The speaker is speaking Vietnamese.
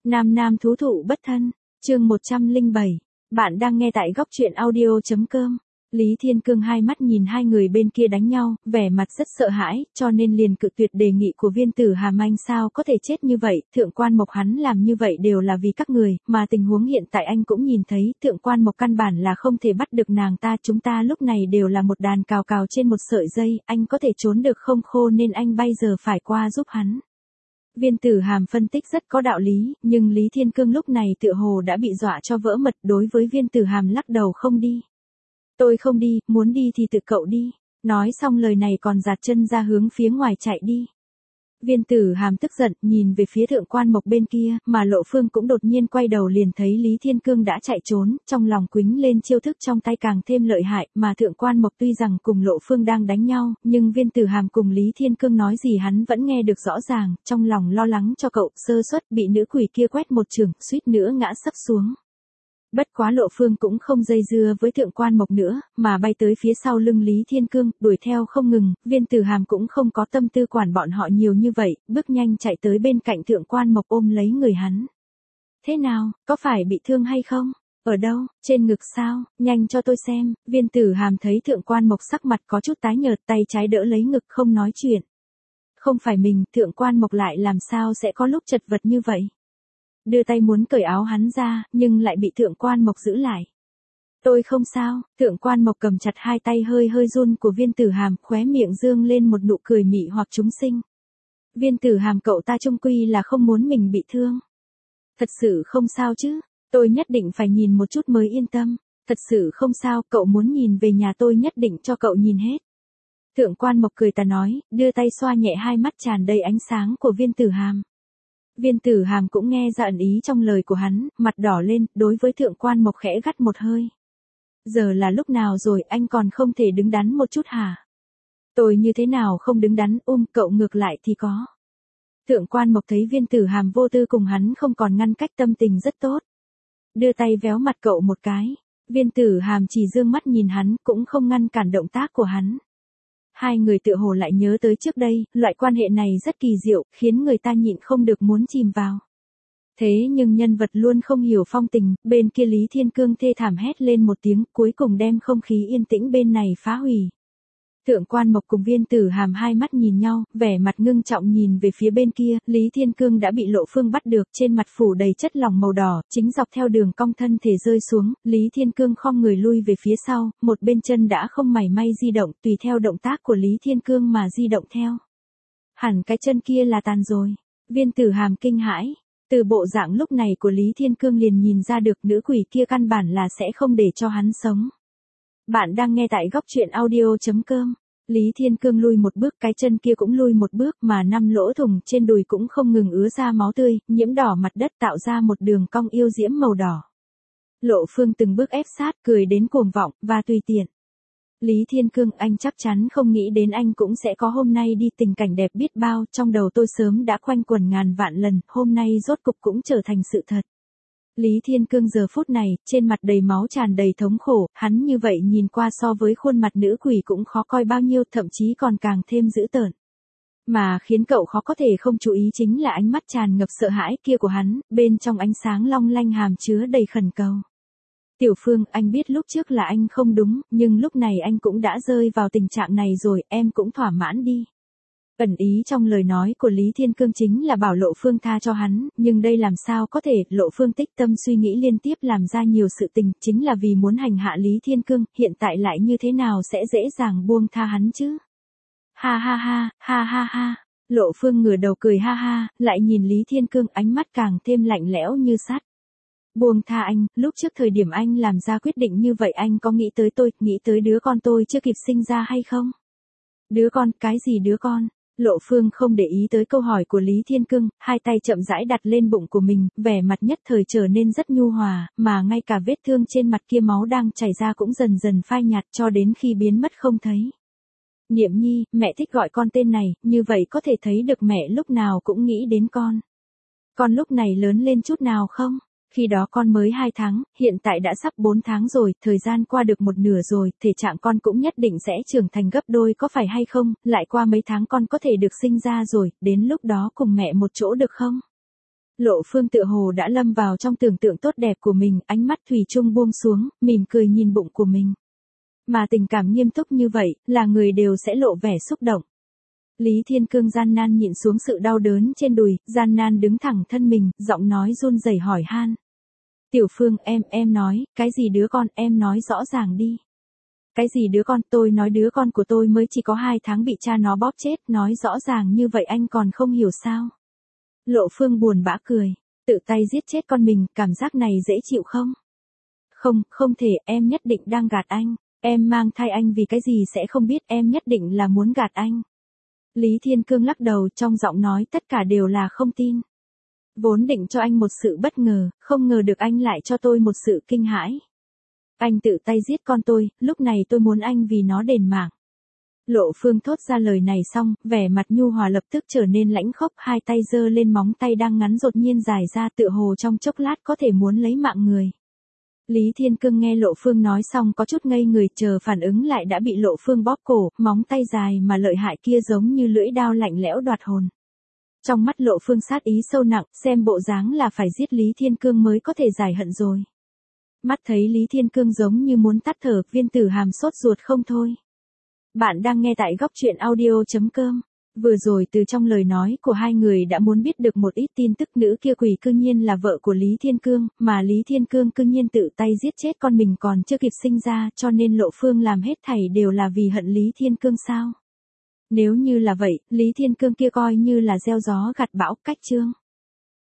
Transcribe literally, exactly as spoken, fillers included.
Nam nam thú thụ bất thân, chương một trăm lẻ bảy. Bạn đang nghe tại góc truyện audio.com. Lý Thiên Cương hai mắt nhìn hai người bên kia đánh nhau, vẻ mặt rất sợ hãi, cho nên liền cự tuyệt đề nghị của Viên Tử Hàm. Anh sao có thể chết như vậy, Thượng Quan Mộc hắn làm như vậy đều là vì các người, mà tình huống hiện tại anh cũng nhìn thấy, Thượng Quan Mộc căn bản là không thể bắt được nàng ta, chúng ta lúc này đều là một đàn cào cào trên một sợi dây, anh có thể trốn được không khô nên anh bây giờ phải qua giúp hắn. Viên Tử Hàm phân tích rất có đạo lý, nhưng Lý Thiên Cương lúc này tựa hồ đã bị dọa cho vỡ mật, đối với Viên Tử Hàm lắc đầu không đi. Tôi không đi, muốn đi thì tự cậu đi. Nói xong lời này còn giạt chân ra hướng phía ngoài chạy đi. Viên Tử Hàm tức giận, nhìn về phía Thượng Quan Mộc bên kia, mà Lộ Phương cũng đột nhiên quay đầu liền thấy Lý Thiên Cương đã chạy trốn, trong lòng quýnh lên chiêu thức trong tay càng thêm lợi hại, mà Thượng Quan Mộc tuy rằng cùng Lộ Phương đang đánh nhau, nhưng Viên Tử Hàm cùng Lý Thiên Cương nói gì hắn vẫn nghe được rõ ràng, trong lòng lo lắng cho cậu, sơ suất bị nữ quỷ kia quét một chưởng, suýt nữa ngã sấp xuống. Bất quá Lộ Phương cũng không dây dưa với Thượng Quan Mộc nữa, mà bay tới phía sau lưng Lý Thiên Cương, đuổi theo không ngừng, Viên Tử Hàm cũng không có tâm tư quản bọn họ nhiều như vậy, bước nhanh chạy tới bên cạnh Thượng Quan Mộc ôm lấy người hắn. Thế nào, có phải bị thương hay không? Ở đâu, trên ngực sao, nhanh cho tôi xem. Viên Tử Hàm thấy Thượng Quan Mộc sắc mặt có chút tái nhợt, tay trái đỡ lấy ngực không nói chuyện. Không phải mình, Thượng Quan Mộc lại làm sao sẽ có lúc chật vật như vậy? Đưa tay muốn cởi áo hắn ra, nhưng lại bị Thượng Quan Mộc giữ lại. Tôi không sao, Thượng Quan Mộc cầm chặt hai tay hơi hơi run của Viên Tử Hàm, khóe miệng dương lên một nụ cười mị hoặc chúng sinh. Viên Tử Hàm cậu ta chung quy là không muốn mình bị thương. Thật sự không sao chứ, tôi nhất định phải nhìn một chút mới yên tâm. Thật sự không sao, cậu muốn nhìn về nhà tôi nhất định cho cậu nhìn hết. Thượng Quan Mộc cười ta nói, đưa tay xoa nhẹ hai mắt tràn đầy ánh sáng của Viên Tử Hàm. Viên Tử Hàm cũng nghe ra ẩn ý trong lời của hắn, mặt đỏ lên, đối với Thượng Quan Mộc khẽ gắt một hơi. Giờ là lúc nào rồi, anh còn không thể đứng đắn một chút hả? Tôi như thế nào không đứng đắn, ôm cậu ngược lại thì có. Thượng Quan Mộc thấy Viên Tử Hàm vô tư cùng hắn không còn ngăn cách, tâm tình rất tốt. Đưa tay véo mặt cậu một cái. Viên Tử Hàm chỉ dương mắt nhìn hắn, cũng không ngăn cản động tác của hắn. Hai người tựa hồ lại nhớ tới trước đây, loại quan hệ này rất kỳ diệu, khiến người ta nhịn không được muốn chìm vào. Thế nhưng nhân vật luôn không hiểu phong tình, bên kia Lý Thiên Cương thê thảm hét lên một tiếng, cuối cùng đem không khí yên tĩnh bên này phá hủy. Thượng Quan Mộc cùng Viên Tử Hàm hai mắt nhìn nhau, vẻ mặt ngưng trọng nhìn về phía bên kia, Lý Thiên Cương đã bị Lộ Phương bắt được, trên mặt phủ đầy chất lỏng màu đỏ, chính dọc theo đường cong thân thể rơi xuống, Lý Thiên Cương khom người lui về phía sau, một bên chân đã không mảy may di động, tùy theo động tác của Lý Thiên Cương mà di động theo. Hẳn cái chân kia là tàn rồi. Viên Tử Hàm kinh hãi, từ bộ dạng lúc này của Lý Thiên Cương liền nhìn ra được nữ quỷ kia căn bản là sẽ không để cho hắn sống. Bạn đang nghe tại góc truyện audio.com. Lý Thiên Cương lui một bước, cái chân kia cũng lui một bước, mà năm lỗ thủng trên đùi cũng không ngừng ứa ra máu tươi, nhiễm đỏ mặt đất tạo ra một đường cong yêu diễm màu đỏ. Lộ Phương từng bước ép sát, cười đến cuồng vọng, và tùy tiện. Lý Thiên Cương, anh chắc chắn không nghĩ đến anh cũng sẽ có hôm nay đi, tình cảnh đẹp biết bao, trong đầu tôi sớm đã quanh quẩn ngàn vạn lần, hôm nay rốt cục cũng trở thành sự thật. Lý Thiên Cương giờ phút này, trên mặt đầy máu tràn đầy thống khổ, hắn như vậy nhìn qua so với khuôn mặt nữ quỷ cũng khó coi bao nhiêu, thậm chí còn càng thêm dữ tợn. Mà khiến cậu khó có thể không chú ý chính là ánh mắt tràn ngập sợ hãi kia của hắn, bên trong ánh sáng long lanh hàm chứa đầy khẩn cầu. Tiểu Phương, anh biết lúc trước là anh không đúng, nhưng lúc này anh cũng đã rơi vào tình trạng này rồi, em cũng thỏa mãn đi. Ẩn ý trong lời nói của Lý Thiên Cương chính là bảo Lộ Phương tha cho hắn, nhưng đây làm sao có thể, Lộ Phương tích tâm suy nghĩ liên tiếp làm ra nhiều sự tình, chính là vì muốn hành hạ Lý Thiên Cương, hiện tại lại như thế nào sẽ dễ dàng buông tha hắn chứ? Ha ha ha, ha ha ha, Lộ Phương ngửa đầu cười ha ha, lại nhìn Lý Thiên Cương, ánh mắt càng thêm lạnh lẽo như sắt. Buông tha anh, lúc trước thời điểm anh làm ra quyết định như vậy anh có nghĩ tới tôi, nghĩ tới đứa con tôi chưa kịp sinh ra hay không? Đứa con, cái gì đứa con? Lộ Phương không để ý tới câu hỏi của Lý Thiên Cương, hai tay chậm rãi đặt lên bụng của mình, vẻ mặt nhất thời trở nên rất nhu hòa, mà ngay cả vết thương trên mặt kia máu đang chảy ra cũng dần dần phai nhạt cho đến khi biến mất không thấy. Niệm Nhi, mẹ thích gọi con tên này, như vậy có thể thấy được mẹ lúc nào cũng nghĩ đến con. Con lúc này lớn lên chút nào không? Khi đó con mới hai tháng, hiện tại đã sắp bốn tháng rồi, thời gian qua được một nửa rồi, thể trạng con cũng nhất định sẽ trưởng thành gấp đôi có phải hay không, lại qua mấy tháng con có thể được sinh ra rồi, đến lúc đó cùng mẹ một chỗ được không? Lộ Phương tựa hồ đã lâm vào trong tưởng tượng tốt đẹp của mình, ánh mắt thủy chung buông xuống, mỉm cười nhìn bụng của mình. Mà tình cảm nghiêm túc như vậy, là người đều sẽ lộ vẻ xúc động. Lý Thiên Cương gian nan nhịn xuống sự đau đớn trên đùi, gian nan đứng thẳng thân mình, giọng nói run rẩy hỏi han. Tiểu Phương, em, em nói, cái gì đứa con, em nói rõ ràng đi. Cái gì đứa con, tôi nói đứa con của tôi mới chỉ có hai tháng bị cha nó bóp chết, nói rõ ràng như vậy anh còn không hiểu sao. Lộ Phương buồn bã cười, tự tay giết chết con mình, cảm giác này dễ chịu không? Không, không thể, em nhất định đang gạt anh, em mang thai anh vì cái gì sẽ không biết, em nhất định là muốn gạt anh. Lý Thiên Cương lắc đầu, trong giọng nói tất cả đều là không tin. Vốn định cho anh một sự bất ngờ, không ngờ được anh lại cho tôi một sự kinh hãi. Anh tự tay giết con tôi, lúc này tôi muốn anh vì nó đền mạng. Lộ Phương thốt ra lời này xong, vẻ mặt nhu hòa lập tức trở nên lãnh khốc, hai tay giơ lên móng tay đang ngắn đột nhiên dài ra tựa hồ trong chốc lát có thể muốn lấy mạng người. Lý Thiên Cương nghe Lộ Phương nói xong có chút ngây người, chờ phản ứng lại đã bị Lộ Phương bóp cổ, móng tay dài mà lợi hại kia giống như lưỡi đao lạnh lẽo đoạt hồn. Trong mắt Lộ Phương sát ý sâu nặng, xem bộ dáng là phải giết Lý Thiên Cương mới có thể giải hận rồi. Mắt thấy Lý Thiên Cương giống như muốn tắt thở, Viên Tử Hàm sốt ruột không thôi. Bạn đang nghe tại góc truyện audio chấm com. Vừa rồi từ trong lời nói của hai người đã muốn biết được một ít tin tức, nữ kia quỷ cư nhiên là vợ của Lý Thiên Cương, mà Lý Thiên Cương cư nhiên tự tay giết chết con mình còn chưa kịp sinh ra, cho nên Lộ Phương làm hết thảy đều là vì hận Lý Thiên Cương sao? Nếu như là vậy, Lý Thiên Cương kia coi như là gieo gió gặt bão, cách chương.